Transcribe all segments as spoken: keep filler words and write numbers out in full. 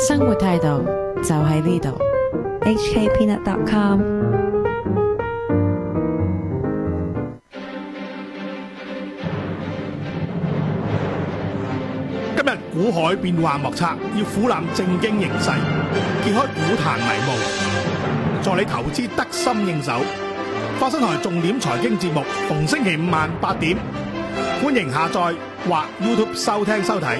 生活態度就喺呢度。 H K peanut dot com。 今日股海變幻莫測，要俯瞰正經形勢，揭開股壇迷霧，助你投資得心應手。發生台重點財經節目，逢星期五晚八點，歡迎下載或 YouTube 收聽收睇。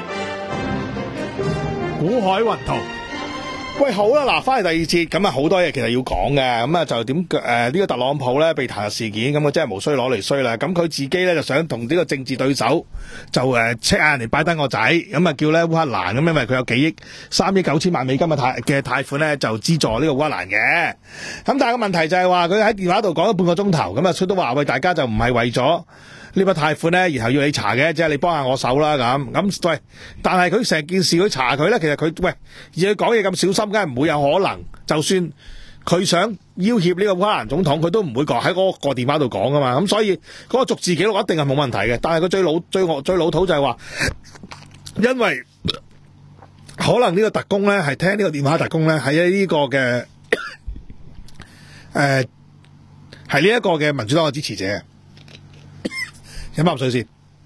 股海雲圖。喂，好啦，嗱，翻嚟第二節，咁啊好多嘢其實要講嘅，咁啊就點誒呢個特朗普咧被彈劾事件，咁啊真係無需攞嚟衰啦。咁佢自己咧就想同呢個政治對手就誒 check 下人哋拜登個仔，咁啊叫咧烏克蘭，咁因為佢有幾億三億九千萬美金嘅貸嘅貸款咧就資助呢個烏克蘭嘅。咁但係個問題就係話佢喺電話度講咗半個鐘頭，咁啊出都話喂，大家就唔係為咗呢筆貸款咧，然後要你查嘅，即係你幫下我手啦咁。咁喂，但係佢成件事佢查佢咧，其實佢喂而佢講嘢咁小心，梗係唔會有可能。就算佢想要挾呢個烏克蘭總統，佢都唔會講喺嗰個電話度講噶嘛。咁所以嗰個逐字記錄一定係冇問題嘅。但係佢最老最惡最老土就係話，因為可能呢個特工咧係聽呢個電話特工咧係呢個嘅誒係呢一個嘅民主黨嘅支持者。飲啖水先，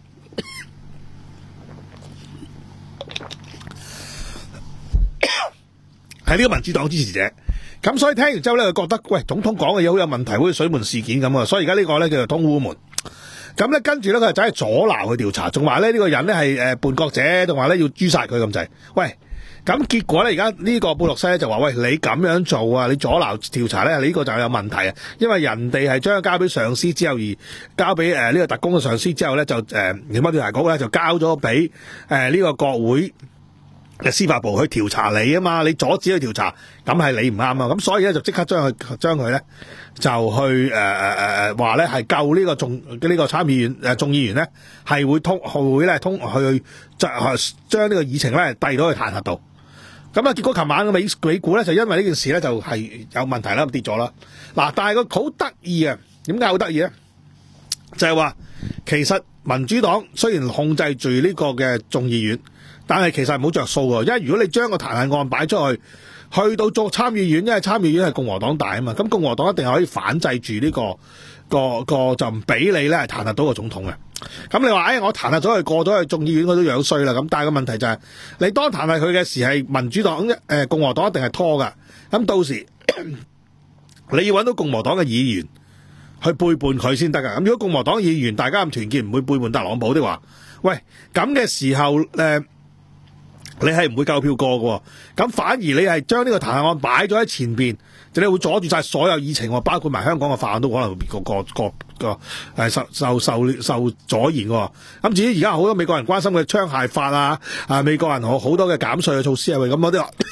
係呢個民主黨支持者，咁所以聽完之後咧，佢覺得喂總統講嘅嘢好有問題，好似水門事件咁啊，所以而家呢個咧叫做通烏門。咁咧跟住咧佢就走去阻撓佢調查，仲話咧呢個人咧係誒叛國者，仲話咧要誅殺佢咁滯。喂，咁結果咧而家呢個布洛西咧就話喂，你咁樣做啊，你阻撓調查咧，你呢個就有問題啊，因為人哋係將佢交俾上司之後，而交俾誒呢個特工嘅上司之後咧，就誒聯邦調查局咧就交咗俾誒呢個國會嘅司法部去調查你啊嘛，你阻止佢調查，咁係你唔啱啊，咁所以咧就即刻將佢將佢咧就去誒誒誒誒話咧係救呢個眾呢、呢個參議員誒眾議員咧係會通會咧通去將將呢個議程咧遞到去彈劾度。咁啊，結果琴晚嘅美美股咧就因為呢件事咧就係有問題啦，跌咗啦。嗱，但係個好得意啊，點解好得意咧？就係話其實民主黨雖然控制住呢個嘅眾議院，但係其實係冇着數㗎，因為如果你將個彈劾案擺出去，去到做參議院，因為參議院係共和黨大啊嘛，咁共和黨一定係可以反制住呢個個個就唔俾你咧係彈劾到個總統嘅。咁你話誒、哎，我彈劾咗佢過咗去眾議院，佢都樣衰啦。咁但係個問題就係、是，你當彈劾佢嘅時係民主黨誒、呃、共和黨一定係拖噶。咁到時你要揾到共和黨嘅議員去背叛佢先得噶。咁如果共和黨議員大家咁團結，唔會背叛特朗普的話，喂咁嘅時候誒、呃，你係唔會夠票過喎。咁反而你係將呢個彈劾案擺咗喺前邊，就你會阻住晒所有議程，包括埋香港嘅法案都可能會個個個個誒受受受受阻延喎。咁至於而家好多美國人關心嘅槍械法啊，啊美國人好好多嘅減稅嘅措施係咪咁嗰啲話，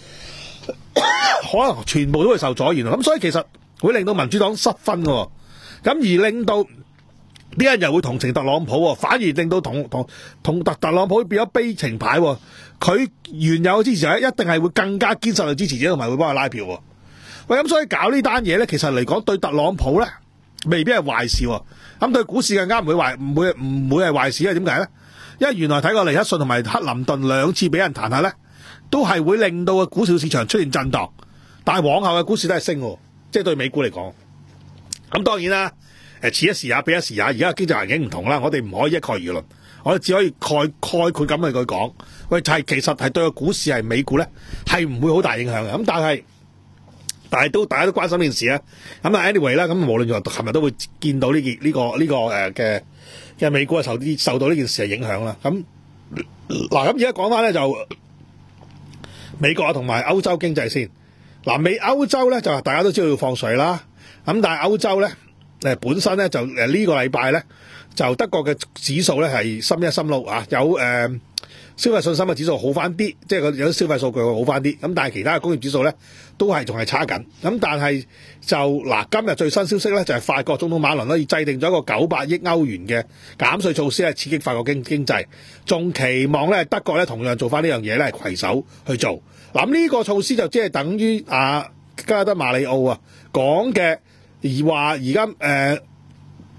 可能全部都會受阻延。咁所以其實會令到民主黨失分喎。咁而令到啲人又會同情特朗普，反而令到同同同特特朗普變咗悲情牌。佢原有嘅支持者一定係會更加堅實嘅支持者，同埋會幫佢拉票。喂，咁所以搞呢單嘢咧，其實嚟講對特朗普咧未必係壞事。咁對股市更加唔會壞，唔會唔會係壞事。因為點解咧？因為原來睇過尼克遜同埋克林頓兩次俾人彈劾咧，都係會令到個股市市場出現震盪，但係往後嘅股市都係升喎，即係對美股嚟講。咁當然啦，誒此一時也彼一時也，而家經濟環境唔同啦，我哋唔可以一概而論，我哋只可以概概括咁去佢講。喂，就係其實係對個股市係美股咧係唔會好大影響嘅。咁但係但係都大家都關心呢件事啊。咁啊 anyway 啦，咁無論如何，琴日都會見到呢件呢個呢、呢個誒嘅嘅美股係受啲受到呢件事嘅影響啦。咁嗱，咁而家講翻咧就美國同埋歐洲經濟先。嗱，美歐洲咧就大家都知道要放水啦。咁但係歐洲咧誒本身咧就誒呢個禮拜咧就德國嘅指數咧係深一深六啊，有誒、呃、消費信心嘅指數好翻啲，即係有啲消費數據會好翻啲。咁但係其他嘅工業指數咧都係仲係差緊。咁但係就嗱今日最新消息咧就係、是、法國總統馬倫咧制定咗一個九百億歐元嘅減稅措施，係刺激法國經經濟，仲期望咧德國咧同樣做翻呢樣嘢咧係攜手去做。嗱咁呢個措施就即係等於啊加德馬里奧啊講嘅。而話而家誒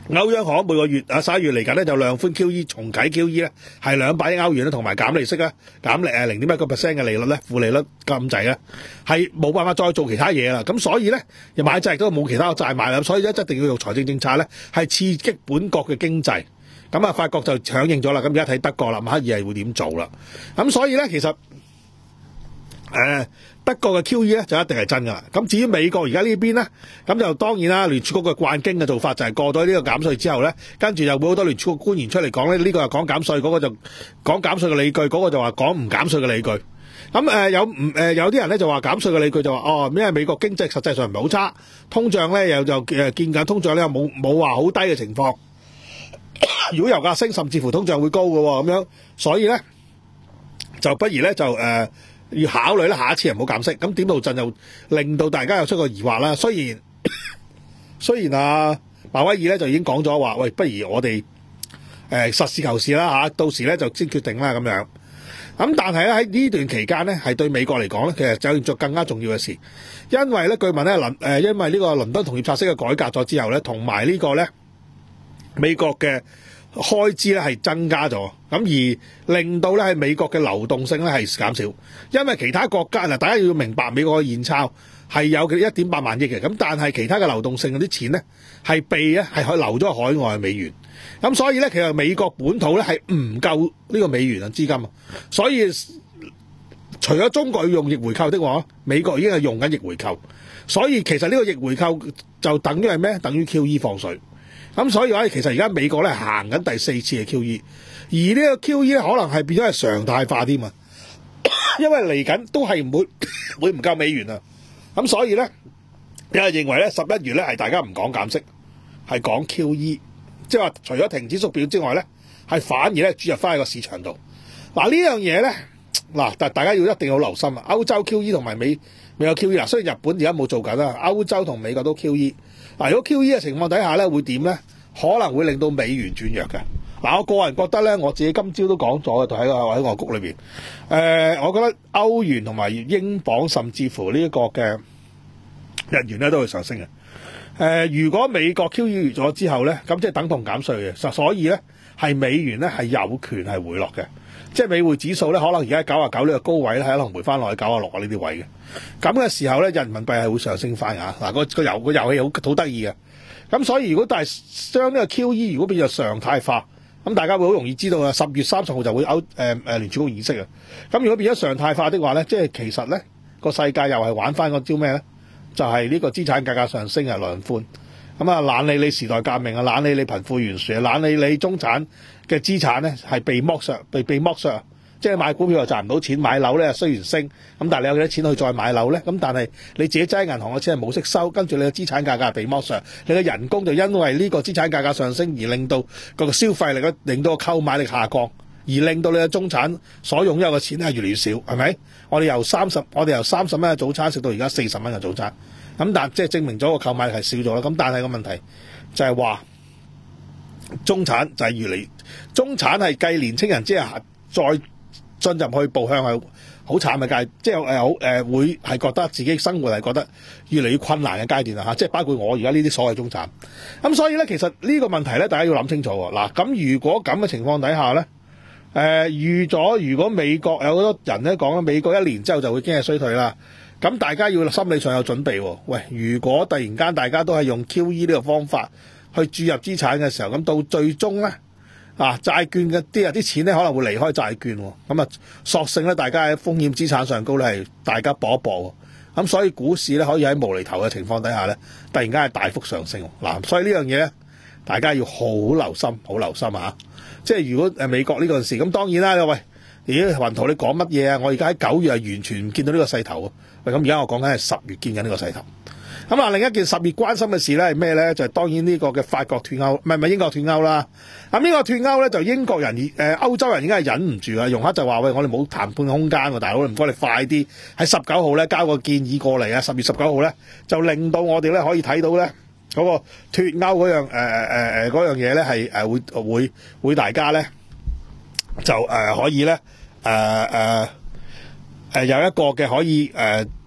歐央行每個月啊十一月嚟緊咧就量寬 Q E 重啟 Q E 咧係兩百億歐元咧，同埋減利息咧減利誒零點一個 percent 嘅利率咧負利率咁滯咧，係冇辦法再做其他嘢啦。咁所以咧又買債都冇其他債買啦，所以咧一定要用財政政策咧係刺激本國嘅經濟。咁啊法國就響應咗啦，咁而家睇德國啦，馬克爾係會點做啦？咁所以咧其實誒。呃德國嘅 Q E 咧就一定係真㗎啦。咁至於美國而家呢邊咧，咁就當然啦，聯儲局嘅慣經嘅做法就係過咗呢個減稅之後咧，跟住又會好多聯儲局官員出嚟講咧，呢個又講減稅，嗰個就講減稅嘅理據，嗰個就話講唔減稅嘅理據。咁誒有唔誒有啲人咧就話減稅嘅理據就話哦，因為美國經濟實際上唔係好差，通脹咧又就誒見緊通脹咧又冇冇話好低嘅情況。如果油價升，甚至乎通脹會高嘅喎，咁樣，所以咧就不如咧就誒。呃要考慮咧，下一次唔好減息。咁點到陣又令到大家有出個疑惑啦。雖然雖然啊，鮑威爾咧就已經講咗話，喂，不如我哋誒、呃、實事求是啦嚇，到時咧就先決定啦咁樣。咁但係咧喺呢段期間咧，係對美國嚟講咧，其實就要做更加重要嘅事，因為咧據聞咧倫誒，因為呢個倫敦同業拆息嘅改革咗之後咧，同埋呢個咧美國嘅開支咧係增加咗，咁而令到咧喺美國嘅流動性咧係減少，因為其他國家嗱，大家要明白美國嘅現鈔係有嘅一點八萬億嘅，咁但係其他嘅流動性嗰啲錢咧係被咧係可流咗海外嘅美元，咁所以咧其實美國本土咧係唔夠呢個美元嘅資金啊，所以除咗中國要用逆回購的話，美國已經係用緊逆回購，所以其實呢個逆回購就等於係咩？等於 Q E 放水。咁所以話，其實而家美國咧行緊第四次嘅 Q E， 而呢個 Q E 咧可能係變咗係常態化添啊，因為嚟緊都係唔會會唔夠美元啊。咁所以咧，有人認為咧十一月咧係大家唔講減息，係講 Q E， 即係話除咗停止縮表之外咧，係反而咧注入翻喺個市場度。嗱呢樣嘢咧，嗱但大家要一定要留心啊。歐洲 Q E 同埋美美國 Q E 嗱，雖然日本而家冇做緊啦，歐洲同美國都 Q E。嗱，如果 Q E 嘅情況底下咧，會點咧？可能會令到美元轉弱嘅。嗱，我個人覺得咧，我自己今朝都講咗嘅，就喺個喺外谷裏邊。誒、呃，我覺得歐元同埋英鎊，甚至乎呢一個嘅日元咧，都會上升嘅。誒、呃，如果美國 Q E 完咗之後咧，咁即係等同減稅嘅，所以咧係美元咧係有權係回落嘅。即係美匯指數咧，可能而家九啊九呢個高位咧，係可能回翻落去九啊六啊呢啲位嘅。咁嘅時候咧，人民幣係會上升翻㗎。嗱，個個遊個遊戲好好得意嘅。咁所以如果但係將呢個 Q E 如果變咗常態化，咁大家會好容易知道啊。十月三十號就會歐誒誒聯儲局議息啊。咁如果變咗常態化的話咧，即係其實咧個世界又係玩翻個招咩咧？就係、是、呢個資產價格上升啊，量寬。咁啊，懶理你時代革命啊，懶理你貧富懸殊啊，懶理你中產嘅資產咧係被剝削，被被剝削。即係買股票又賺唔到錢，買樓咧雖然升，咁但係你有幾多錢去再買樓咧？咁但係你自己揸銀行嘅錢係冇息收，跟住你嘅資產價格係被剝削，你嘅人工就因為呢個資產價格上升而令到個消費力，令到個購買力下降，而令到你嘅中產所擁有嘅錢係越嚟越少，係咪？我哋由三十，我哋由三十蚊嘅早餐食到而家四十蚊嘅早餐，咁但即係證明咗個購買力係少咗啦。咁但係個問題就係話中產就係越嚟，中產係計年青人即係再進入去步向係好慘嘅階，即係誒好誒會係覺得自己生活係覺得越嚟越困難嘅階段啦嚇，即係包括我而家呢啲所謂中產。咁所以咧，其實呢個問題咧，大家要諗清楚喎。嗱，咁如果咁嘅情況底下咧，誒、呃、預咗如果美國有好多人咧講美國一年之後就會經濟衰退啦，咁大家要心理上有準備喎。喂，如果突然間大家都係用 Q E 呢個方法去注入資產嘅時候，咁到最終咧。啊，債券嘅啲啊啲錢咧可能會離開債券，咁啊索性咧大家喺風險資產上高咧係大家搏一搏，咁所以股市咧可以喺無厘頭嘅情況底下咧，突然間係大幅上升。嗱，所以呢樣嘢咧，大家要好留心，好留心啊！即係如果誒美國呢個事，咁當然啦，喂，咦雲圖你講乜嘢啊？我而家喺九月係完全唔見到呢個勢頭，喂，咁而家我講緊係十月見緊呢個勢頭。咁啊，另一件十月關心嘅事咧係咩咧？就係、是、當然呢個嘅法國脫歐，唔係唔係英國脫歐啦。咁呢個脫歐咧就英國人誒、呃、歐洲人已經係忍唔住啊！容克就話：喂，我哋冇談判空間喎，大佬，唔該你快啲喺十九號咧交個建議過嚟啊！十月十九號咧就令到我哋咧可以睇到咧嗰、那個脫歐嗰樣誒誒誒誒嗰樣嘢咧係誒會會會大家咧就誒、呃、可以咧誒誒誒有一個嘅可以誒。呃討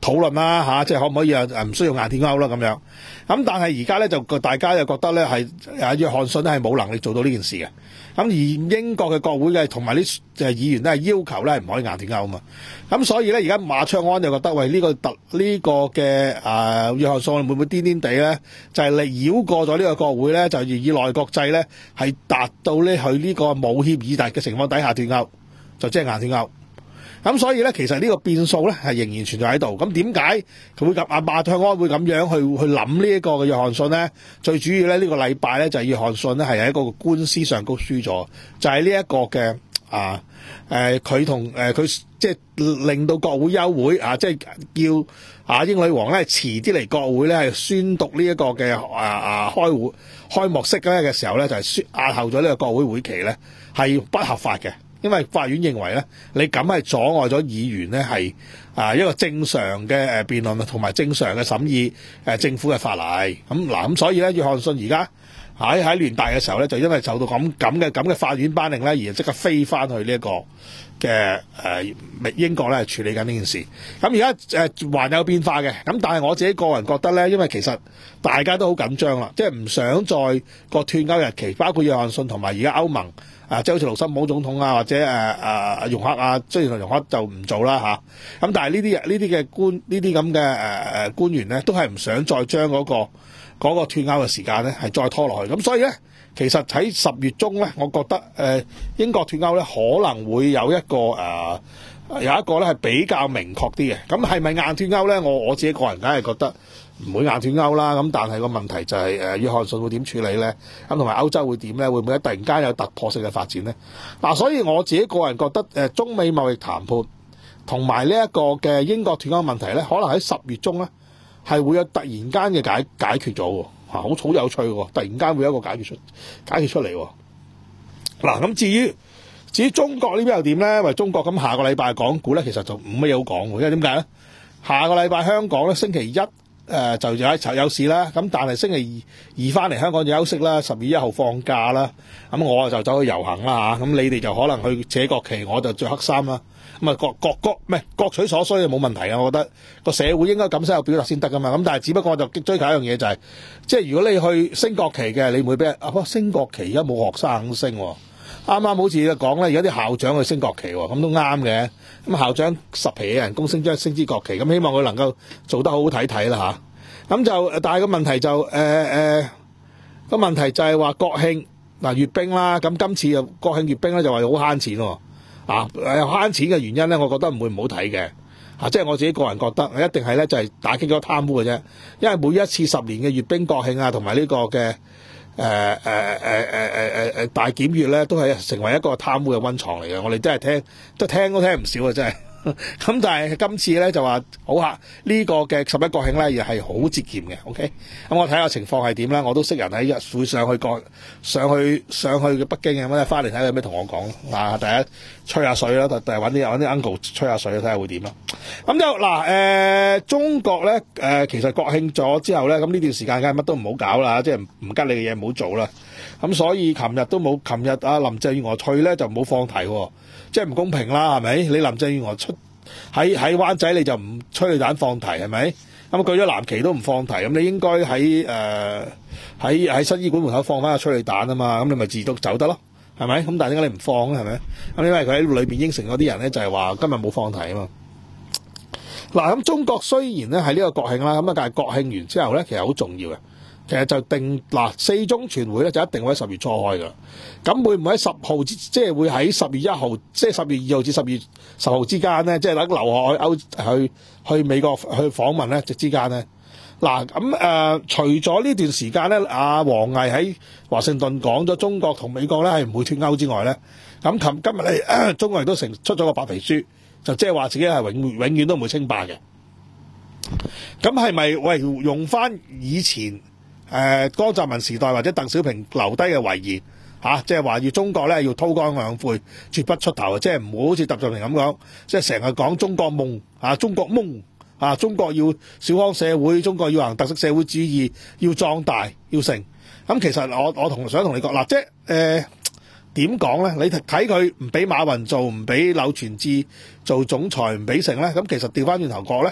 討論啦嚇，即係可唔可以啊？唔需要硬脫歐啦咁樣。咁但係而家咧就大家又覺得咧係啊約翰遜咧係冇能力做到呢件事嘅。咁而英國嘅國會嘅同埋啲誒議員咧係要求咧係唔可以硬脫歐啊嘛。咁所以咧而家馬卓安就覺得喂呢、呢個特呢、呢個嘅啊約翰遜會唔會癲癲地咧？就係、是、嚟繞過咗呢個國會咧，就以內閣制咧係達到咧佢呢個冇協議嘅情況底下脫歐，就即係硬脫歐。咁所以咧，其實呢個變數咧係仍然存在喺度。咁點解佢會咁阿馬卓安會咁樣去去諗呢一個嘅約翰遜咧？最主要咧呢、呢個禮拜咧就係約翰遜咧係喺一個官司上高輸咗，就係呢一個嘅啊誒佢同誒佢即係令到國會休會啊，即係叫啊英女王咧遲啲嚟國會咧係宣讀呢一個嘅啊啊開會開幕式咧嘅時候咧就係宣押後咗呢個國會會期咧係不合法嘅。因為法院認為咧，你咁係阻礙咗議員咧係啊一個正常嘅誒辯論同埋正常嘅審議誒政府嘅法例。咁嗱咁所以咧，約翰遜而家喺喺聯大嘅時候咧，就因為受到咁咁嘅咁嘅法院頒令咧，而即刻飛翻去呢一個嘅誒英國咧處理緊呢件事。咁而家誒還有變化嘅，咁但係我自己個人覺得咧，因為其實大家都好緊張啦，即係唔想再個脫歐日期，包括約翰遜同埋而家歐盟。啊，即係好似盧森堡總統啊，或者誒誒容克啊，雖然容克就唔做啦嚇，咁、啊、但係呢啲呢啲嘅官呢啲咁嘅誒誒官員咧，都係唔想再將嗰、嗰個嗰、嗰個脫歐嘅時間咧係再拖落去。咁所以咧，其實喺十月中咧，我覺得誒、呃、英國脫歐咧可能會有一個誒、呃、有一個咧係比較明確啲嘅。咁係咪硬脫歐咧？我我自己個人梗係覺得唔會硬脫歐啦，咁但係個問題就係誒約翰遜會點處理咧？咁同埋歐洲會點咧？會唔會突然間有突破性嘅發展咧？嗱、啊，所以我自己個人覺得誒、呃、中美貿易談判同埋呢一個嘅英國脫歐問題咧，可能喺十月中咧係會有突然間嘅解解決咗喎，好好有趣喎，突然間會有一個解決出解決出嚟喎。嗱、啊，咁至於至於中國呢邊又點咧？為中國咁下個禮拜港股咧，其實就冇乜嘢好講喎，因為點解咧？下個禮拜香港咧星期一。誒、呃、就有有事啦，咁但係星期二二翻嚟香港就休息啦，十月一號放假啦，咁我就走去遊行啦嚇，咁你哋就可能去扯國旗，我就着黑衫啦，咁啊各各各唔係各取所需就冇問題啊，我覺得個社會應該咁先有表達先得噶嘛，咁但係只不過我就追求一樣嘢就係、是，即係如果你去升國旗嘅，你唔會俾人啊，不過升國旗而家冇學生肯升喎。啱啱好似講咧，而家啲校長去升國旗喎，咁都啱嘅。咁校長十皮嘅人工升將升支國旗，咁希望佢能夠做得好好睇睇啦嚇。咁就但係個問題就誒誒個問題就係話國慶嗱閱兵啦，咁今次又國慶閱兵咧就話好慳錢喎。啊誒慳錢嘅原因咧，我覺得唔會唔好睇嘅。啊，即係我自己個人覺得，一定係咧就係打擊咗貪污嘅啫。因為每一次十年嘅閱兵國慶啊，同埋呢個嘅。誒誒誒誒誒誒誒大檢閱咧，都係成為一個貪污嘅溫床嚟嘅。我哋真係聽，都聽都聽唔少啊！真係。咁但係今次咧就話好嚇，呢、這個嘅十一國慶咧又係好節儉嘅。OK，咁我睇下情況係點啦。我都識人喺日會上去過上去上去嘅北京嘅，咁咧翻嚟睇下有咩同我講啊！第一吹下水啦，第第揾啲揾啲 uncle 吹下水睇下會點啦。咁就嗱誒、呃，中國咧誒、呃，其實國慶咗之後咧，咁呢段時間梗係乜都唔好搞啦，即係唔唔吉利嘅嘢唔好做啦。咁所以琴日都冇，琴日啊林鄭月娥退咧就冇放題喎。即係唔公平啦，係咪？你林鄭月娥出喺喺灣仔你就唔催淚彈放題係咪？咁舉咗藍旗都唔放題，咁你應該喺誒喺喺新醫館門口放翻個催淚彈啊嘛，咁你咪自動走得咯，係咪？咁但係點解你唔放咧？係咪？咁因為佢喺裏邊應承嗰啲人咧就係話今日冇放題啊嘛。嗱，咁中國雖然咧係呢個國慶啦，咁啊但係國慶完之後咧其實好重要嘅。其實就定嗱四中全會咧就一定會喺十月初開㗎，咁會唔會喺十號即係會喺十月一號，即係十月二號至十月十號之間咧，即係等留學去歐去去美國去訪問咧，即之間咧，嗱咁誒，除咗呢段時間咧，阿王毅喺華盛頓講咗中國同美國咧係唔會脫歐之外咧，咁琴今日咧中國人都成出咗個白皮書，就即係話自己係永永遠都唔會稱霸嘅。咁係咪喂用翻以前？誒、呃、江澤民時代或者鄧小平留低嘅遺言嚇，即係話要中國咧要韜光養晦，絕不出頭，即係唔好好似習近平咁講，即係成日講中國夢啊，中國夢啊，中國要小康社會，中國要行特色社會主義，要壯大，要成。咁其實我我同想同你講嗱，即係誒點講咧？你睇佢唔俾馬雲做，唔俾柳傳志做總裁，唔俾成咧，咁其實調翻轉頭講咧，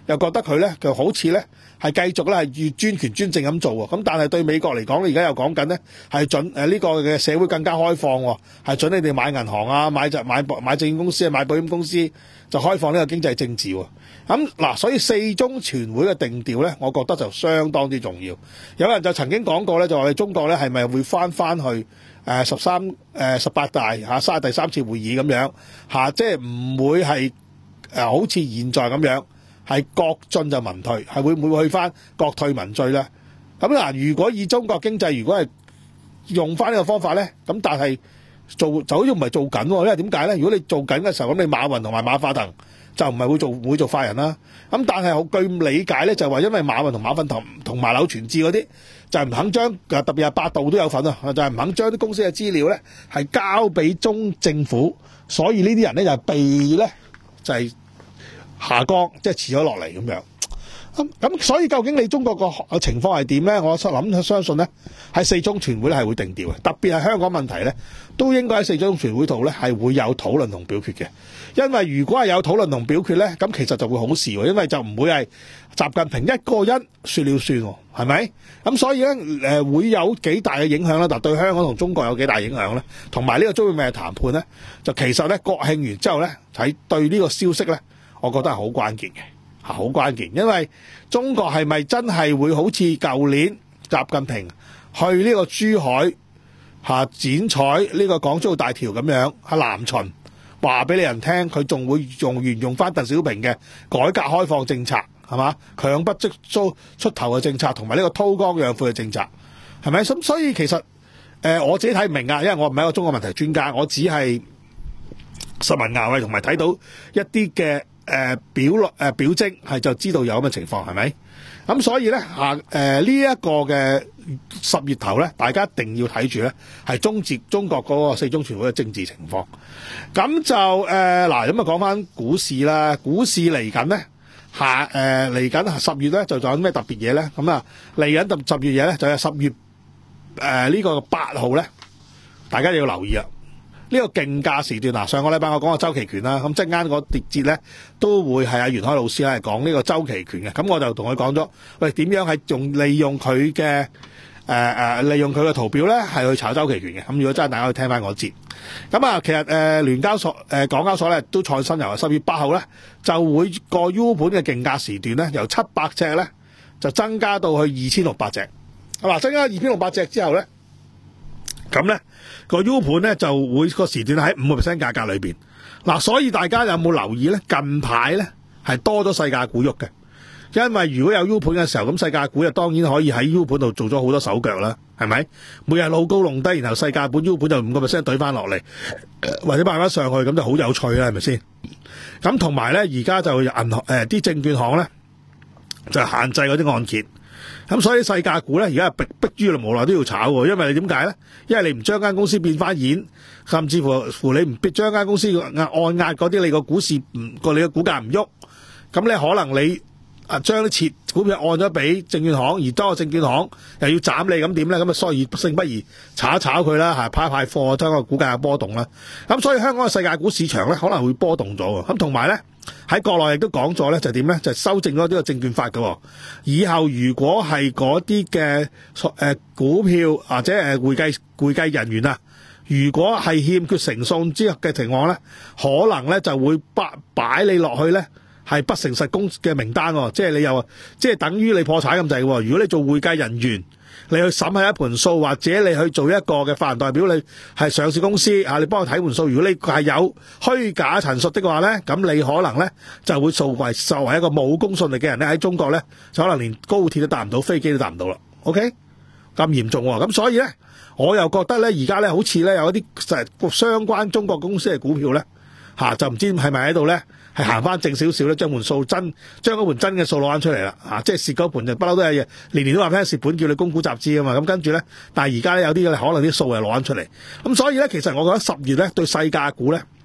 又覺得佢咧就好似咧係繼續咧係越專權專政咁做喎。咁但係對美國嚟講，而家又講緊咧係準誒呢、呃這個嘅社會更加開放喎，係準你哋買銀行啊、買就買買證券公司啊、買保險公司，就開放呢個經濟政治喎。咁嗱，所以四中全會嘅定調咧，我覺得就相當之重要。有人就曾經講過咧，就話你中國咧係咪會翻翻去誒十三誒十八大嚇卅第三次會議咁樣嚇，即係唔會係誒好似現在咁樣係國進就民退，係會唔會去翻國退民進咧？咁嗱，如果以中國經濟如果係用翻呢個方法咧，咁但係做就好似唔係做緊喎，因為點解咧？如果你做緊嘅時候，咁你馬雲同埋馬化騰就唔係會做會做快人啦。咁但係好據理解咧，就話因為馬雲同馬化騰同埋柳傳志嗰啲就係唔肯將，特別係百度都有份啊，就係唔肯將啲公司嘅資料咧係交俾中政府，所以呢啲人咧就係被咧就係下崗，即係辭咗落嚟咁樣。咁咁所以究竟你中國個情況係點咧？我諗相信咧喺四中全會咧係會定調嘅，特別係香港問題咧都應該喺四中全會度咧係會有討論同表決嘅。因為如果係有討論同表決咧，咁其實就會好事喎，因為就唔會係習近平一個人說了算喎，係咪？咁所以咧誒、呃、會有幾大嘅影響啦，但對香港同中國有幾大影響咧？同埋呢個中美嘅談判咧，就其實咧國慶完之後咧睇對呢個消息咧，我覺得係好關鍵嘅。好關鍵，因為中國係咪真係會好似舊年習近平去呢個珠海嚇剪彩呢個港珠澳大橋咁樣喺南巡話俾你人聽，佢仲會用沿用翻鄧小平嘅改革開放政策係嘛？強不即租出頭嘅政策同埋呢個韜光養晦嘅政策係咪？咁所以其實誒、呃、我自己睇唔明啊，因為我唔係一個中國問題專家，我只係實聞牙慧同埋睇到一啲嘅。誒、呃、表落誒、呃、表徵係就知道有咁嘅情況係咪？咁所以咧下誒呢一個嘅十月頭咧，大家一定要睇住咧，係中捷中國嗰個四中全會嘅政治情況。咁就誒嗱，咁啊講翻股市啦，股市嚟緊咧下誒嚟緊十月咧就仲有啲咩特別嘢咧？咁啊嚟緊十十月嘢咧就係十月誒、呃這個、呢個八號咧，大家要留意啊！呢個競價時段嗱，上個禮拜我講過周期權啦，咁即間個節節咧都會係阿袁開老師咧講呢個周期權嘅，咁我就同佢講咗，喂點樣係用利用佢嘅誒誒利用佢嘅圖表咧係去炒周期權嘅，咁如果真係大家可以聽翻我節，咁啊其實誒、呃、聯交所誒、呃、港交所咧都創新由十月八號咧就會個 U 盤嘅競價時段咧由七百隻咧就增加到去二千六百隻，係嘛？增加二千六百隻之後咧，咁咧。個 U 盤咧就會個時段喺五個 percent 價格裏邊，嗱，所以大家有冇留意咧？近排咧係多咗細價股喐嘅，因為如果有 U 盤嘅時候，咁細價股就當然可以喺 U 盤度做咗好多手腳啦，係咪？每日老高弄低，然後細價盤 U 盤就五個 percent 懟翻落嚟，或者擺翻上去，咁就好有趣啦，係咪先？咁同埋咧，而家就銀行誒啲證券行咧就限制嗰啲按揭。咁所以細價股咧，而家係逼逼於無奈都要炒喎，因為你點解咧？因為你唔將間公司變翻現，甚至乎乎你唔將間公司按壓嗰啲，你個股市唔個你個股價唔喐，咁你可能你啊將啲切股票按咗俾證券行，而多個證券行又要斬你，咁點咧？咁啊，所以勝不如炒一炒佢啦，係派一派貨，將個股價有波動啦。咁所以香港嘅細價股市場咧，可能會波動咗喎。咁同埋咧。喺國內亦都講咗咧，就點咧？就修正咗呢個證券法嘅。以後如果係嗰啲嘅誒股票或者誒會計會計人員啊，如果係欠缺成數之嘅情況咧，可能咧就會擺擺你落去咧係不誠實公嘅名單，即係你又即係等於你破產咁滯嘅。如果你做會計人員，你去審核一盤數，或者你去做一個嘅法人代表，你係上市公司啊，你幫我睇盤數。如果你係有虛假陳述的話咧，咁你可能咧就會作為作為一個冇公信力嘅人咧，喺中國咧就可能連高鐵都搭唔到，飛機都搭唔到啦。OK，咁嚴重喎。咁所以咧，我又覺得咧，而家咧好似咧有一啲相關中國公司嘅股票咧，嚇、啊、就唔知係咪喺度咧。係行翻正少少咧，將盤數真，將嗰盤真嘅數攞翻出嚟啦，啊！即係蝕嗰盤就不嬲都係年年都話聽蝕本，叫你供股集資啊嘛。咁跟住咧，但係而家咧有啲可能啲數係攞翻出嚟。咁所以咧，其實我覺得十月咧對細價股咧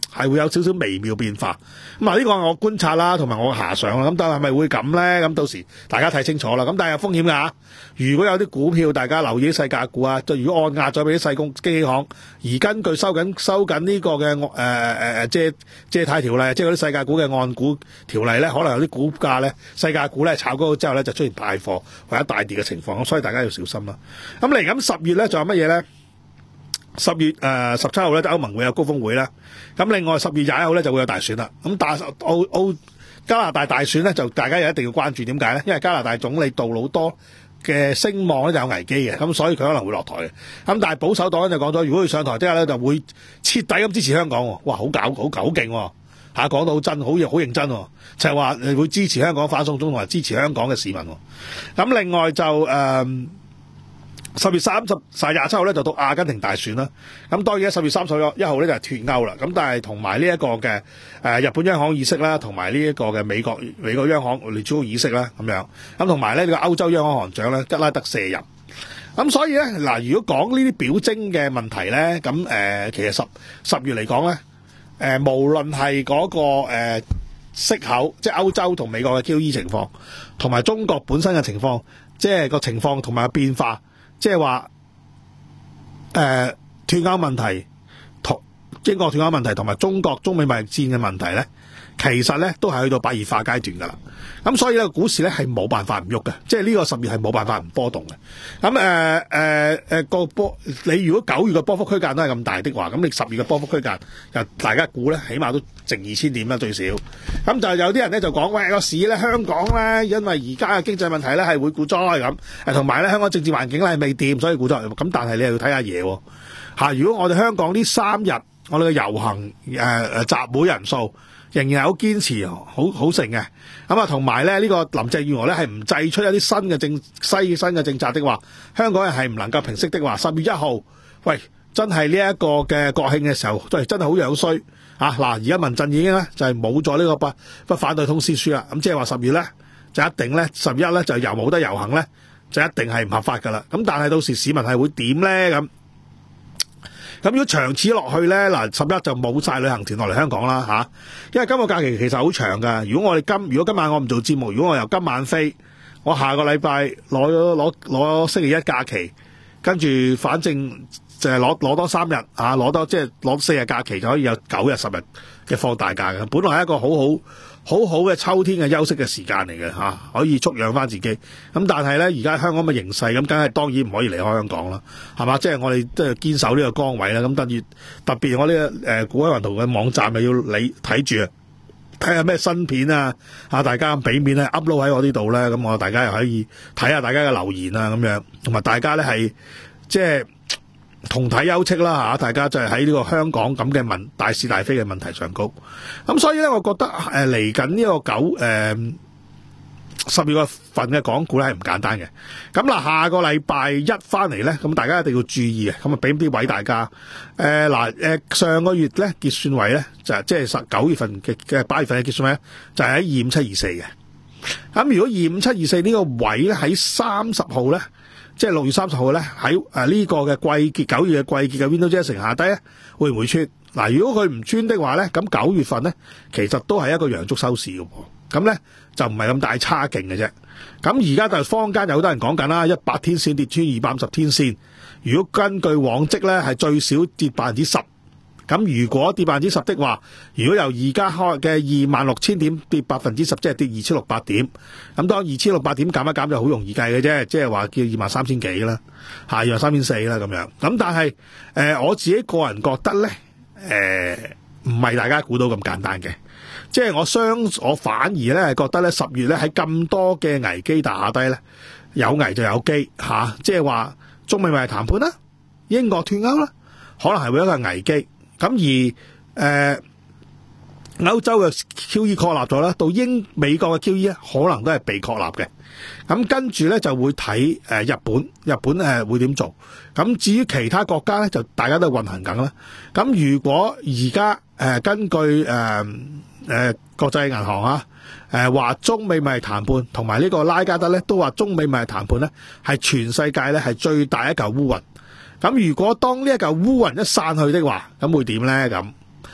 係會有少少微妙變化。咁啊呢個係我觀察啦，同埋我遐想啦。咁但係咪會咁咧？咁到時大家睇清楚啦。咁但係有風險㗎嚇。如果有啲股票大家留意啲細價股啊，就如果按壓咗俾啲細公經紀行，而根據收緊收緊呢個嘅誒誒誒借借貸條例，即係嗰啲細價股嘅按股條例咧，可能有啲股價咧細價股咧炒高之後咧就出現大貨或者大跌嘅情況，咁所以大家要小心啦。咁嚟緊十月咧仲有乜嘢咧？十月誒十七號咧，歐盟會有高峰會啦。咁另外十月廿一號咧就會有大選啦。咁大澳澳加拿大大選咧就大家又一定要關注，點解咧？因為加拿大總理杜魯多嘅聲望咧就有危機嘅，咁所以佢可能會落台嘅。咁但係保守黨就講咗，如果佢上台之後咧，就會徹底咁支持香港。哇，好搞好好勁喎！嚇，講到好真，好好認真喎，就係話會支持香港反送中同埋支持香港嘅市民。咁另外就誒。呃十月三十、十廿七號咧就到阿根廷大選啦。咁當然喺十月三十一號咧就係脫歐啦。咁但係同埋呢一個嘅誒日本央行議息啦，同埋呢一個嘅美國美國央行聯儲局議息啦咁樣。咁同埋咧呢個歐洲央行行長咧吉拉德卸任。咁所以咧嗱，如果講呢啲表徵嘅問題咧，咁誒、呃、其實十十月嚟講咧，誒、呃、無論係嗰、那個誒、呃、息口，即係歐洲同美國嘅 Q E 情況，同埋中國本身嘅情況，即係個情況同埋變化。即係話，誒脫歐問題同英國脫歐問題同埋中國中美貿易戰嘅問題咧，其實咧都係去到白熱化階段㗎啦。咁所以咧，股市咧係冇辦法唔喐嘅，即係呢個十月係冇辦法唔波動嘅。咁誒誒誒個波，你如果九月嘅波幅區間都係咁大的話，咁你十月嘅波幅區間，又大家估咧，起碼都值二千點啦最少。咁就有啲人咧就講，喂個市咧香港咧，因為而家嘅經濟問題咧係會股災咁，誒同埋咧香港政治環境咧係未掂，所以股災。咁但係你又要睇下嘢喎嚇。如果我哋香港呢三日我哋嘅遊行誒誒、呃、集會人數仍然係好堅持，好好成嘅。咁啊，同埋咧呢個林鄭月娥咧係唔祭出一啲新嘅政西新嘅政策的話，香港人係唔能夠平息的話，十月一號，喂，真係呢一個嘅國慶嘅時候，真係真係好樣衰啊！嗱，而家民陣已經咧就係冇咗呢個不不反對通知書啦。咁即係話十月咧就一定咧十一咧就遊冇得遊行咧，就一定係唔合法噶啦。咁但係到時市民係會點咧咁？咁如果長此落去咧，嗱十一就冇晒旅行團落嚟香港啦吓、啊，因為今個假期其實好長噶。如果我哋今如果今晚我唔做節目，如果我由今晚飛，我下個禮拜攞咗攞攞星期一假期，跟住反正就係攞攞多三日啊，攞多即係攞四日假期就可以有九日十日嘅放大假嘅。本來係一個好好好好嘅秋天嘅休息嘅時間嚟嘅吓，可以蓄養翻自己。咁但係咧，而家香港嘅形勢咁，梗係當然唔可以離開香港啦，係嘛？即係我哋都係堅守呢個崗位啦。咁特別特別我呢個誒股海雲圖嘅網站咪要你睇住啊，睇下咩新片啊，啊大家俾面咧 upload 喺我呢度咧，咁我大家又可以睇下大家嘅留言啊，咁樣同埋大家咧係即係同體休戚啦吓，大家就係喺呢個香港咁嘅問大是大非嘅問題上高，咁所以咧，我覺得誒嚟緊呢個九誒十月個份嘅港股咧係唔簡單嘅。咁嗱，下個禮拜一翻嚟咧，咁大家一定要注意嘅，咁啊俾啲位大家。誒嗱誒上個月咧結算位咧就係即係十九月份嘅嘅八月份嘅結算位咧就係喺二五七二四嘅。咁如果二五七二四呢個位咧喺三十號咧？即係六月三十號咧，喺誒呢個嘅季結九月嘅季結嘅 Window Dressing 成下低咧，會唔會穿？嗱，如果佢唔穿的話咧，咁九月份咧其實都係一個陽燭收市嘅喎，咁咧就唔係咁大差勁嘅啫。咁而家就坊間有好多人講緊啦，一百天線跌穿二百五十天線，如果根據往績咧係最少跌百分之十。咁如果跌百分之十的話，如果由而家開嘅二萬六千點跌百分之十，即係跌二千六百點。咁當二千六百點減一減就好容易計嘅啫，即係話叫二萬三千幾啦，嚇二萬三千四啦咁樣。咁但係誒、呃、我自己個人覺得咧，誒唔係大家估到咁簡單嘅。即係我相我反而咧係覺得咧十月咧喺咁多嘅危機打下低咧，有危就有機嚇、啊，即係話中美貿易談判啦，英國脫歐啦，可能係會有一個危機。咁而誒、呃、歐洲嘅 Q E 確立咗啦，到英美國嘅 Q E 咧可能都係被確立嘅。咁跟住咧就會睇誒、呃、日本，日本誒、呃、會點做？咁至於其他國家咧，就大家都運行緊啦。咁如果而家誒根據誒誒、呃呃、國際銀行啊誒話、呃、中美貿易談判同埋呢個拉加德咧都話中美貿易談判咧係全世界咧係最大一嚿烏雲。咁如果當呢一嚿烏雲一散去的話，咁會點咧？咁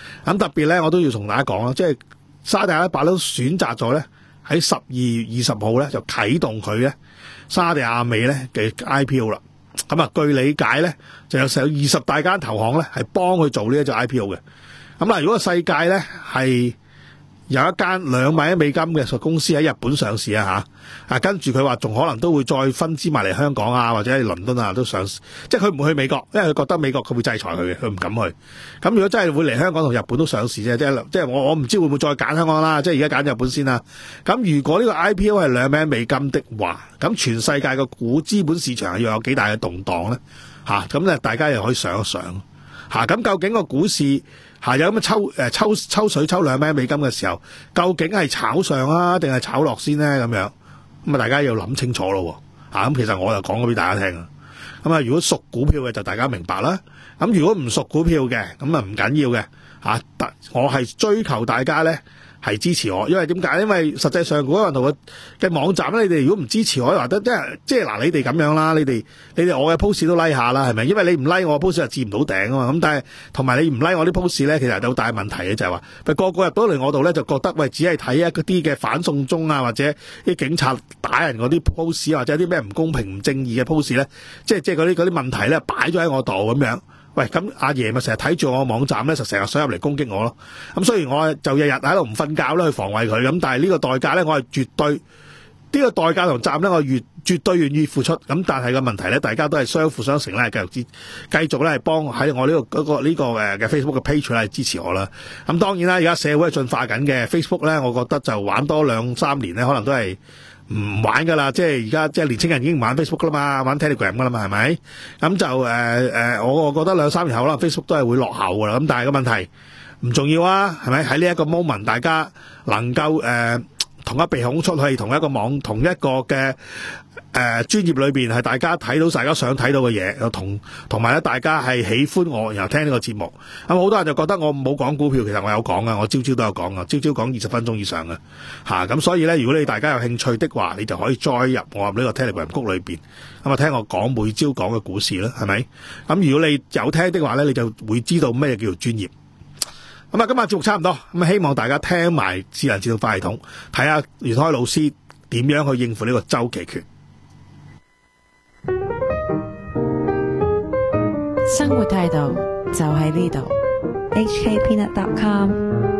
咁特別咧，我都要同大家講啦，即係沙地阿拉伯都選擇咗咧喺十二月二十號咧就啟動佢咧沙地亞美咧嘅 I P O 啦。咁啊，據理解咧就有成二十大間投行咧係幫佢做呢一隻 I P O 嘅。咁嗱，如果世界咧係有一間兩萬億美金嘅公司喺日本上市啊嚇，啊跟住佢話仲可能都會再分支埋嚟香港啊，或者喺倫敦啊都上市，即係佢唔會去美國，因為佢覺得美國佢會制裁佢嘅，佢唔敢去。咁如果真係會嚟香港同日本都上市啫，即係即係我我唔知會唔會再揀香港啦，即係而家揀日本先啦。咁如果呢個 I P O 係兩萬億美金的話，咁全世界嘅股資本市場又有幾大嘅動盪咧？嚇咁咧，大家又可以想一想嚇。咁究竟個股市嚇有咁嘅抽誒抽抽水抽兩萬億美金嘅時候，究竟係炒上啊定係炒落先咧？咁樣咁啊，大家要諗清楚咯嚇。咁其實我就講咗俾大家聽啊。咁啊，如果熟股票嘅就大家明白啦。咁如果唔熟股票嘅，咁啊唔緊要嘅嚇。我係追求大家咧係支持我，因為點解？因為實際上嗰個運動嘅嘅網站咧，你哋如果唔支持我，話得即係即係嗱，你哋咁樣啦，你哋你哋我嘅 post 都 like 下啦，係咪？因為你唔 like 我嘅 post 就置唔到頂啊嘛。咁但係同埋你唔 like 我啲 post 咧，其實有大問題嘅就係話，咪個個入到嚟我度咧就覺得喂，只係睇一啲嘅反送中啊，或者啲警察打人嗰啲 post， 或者啲咩唔公平唔正義嘅 post 咧，即係即係嗰啲嗰啲問題咧擺咗喺我度咁樣。喂，咁阿爺咪成日睇住我網站咧，就成日想入嚟攻擊我咯。咁雖然我就日日喺度唔瞓覺咧去防衛佢，咁但係呢個代價咧，我係絕對呢、呢個代價同責任咧，我越絕對願意付出。咁但係個問題咧，大家都係相輔相成咧，繼續支繼續咧係幫喺我呢、呢個嗰、呢個呢、呢個誒嘅 Facebook 嘅 page 咧支持我啦。咁當然啦，而家社會係進化緊嘅 Facebook 咧，我覺得就玩多兩三年咧，可能都係唔玩噶啦，即係而家即係年青人已經唔玩 Facebook 噶啦嘛，玩 Telegram 噶啦嘛，係咪？咁就誒誒、呃，我我覺得兩三年後可能 Facebook 都係會落後噶啦。咁但係個問題唔重要啊，係咪？喺呢一個 moment，大家能夠誒、呃、同一鼻孔出去，同一個網，同一個嘅誒專業裏邊係大家睇到大家想睇到嘅嘢，又同同埋咧大家係喜歡我，然後聽呢個節目。咁好多人就覺得我冇講股票，其實我有講噶，我朝朝都有講噶，朝朝講二十分鐘以上嘅吓。咁、啊、所以咧，如果你大家有興趣的話，你就可以再入我入呢個 Telegram 谷裏邊，咁啊聽我講每朝講嘅股市啦，係咪？咁如果你有聽的話咧，你就會知道咩叫做專業。咁啊，今日節目差唔多，咁希望大家聽埋智能自動化系統，睇下袁開老師點樣去應付呢個周期權。 生活態度就喺呢度。 H K Peanut dot com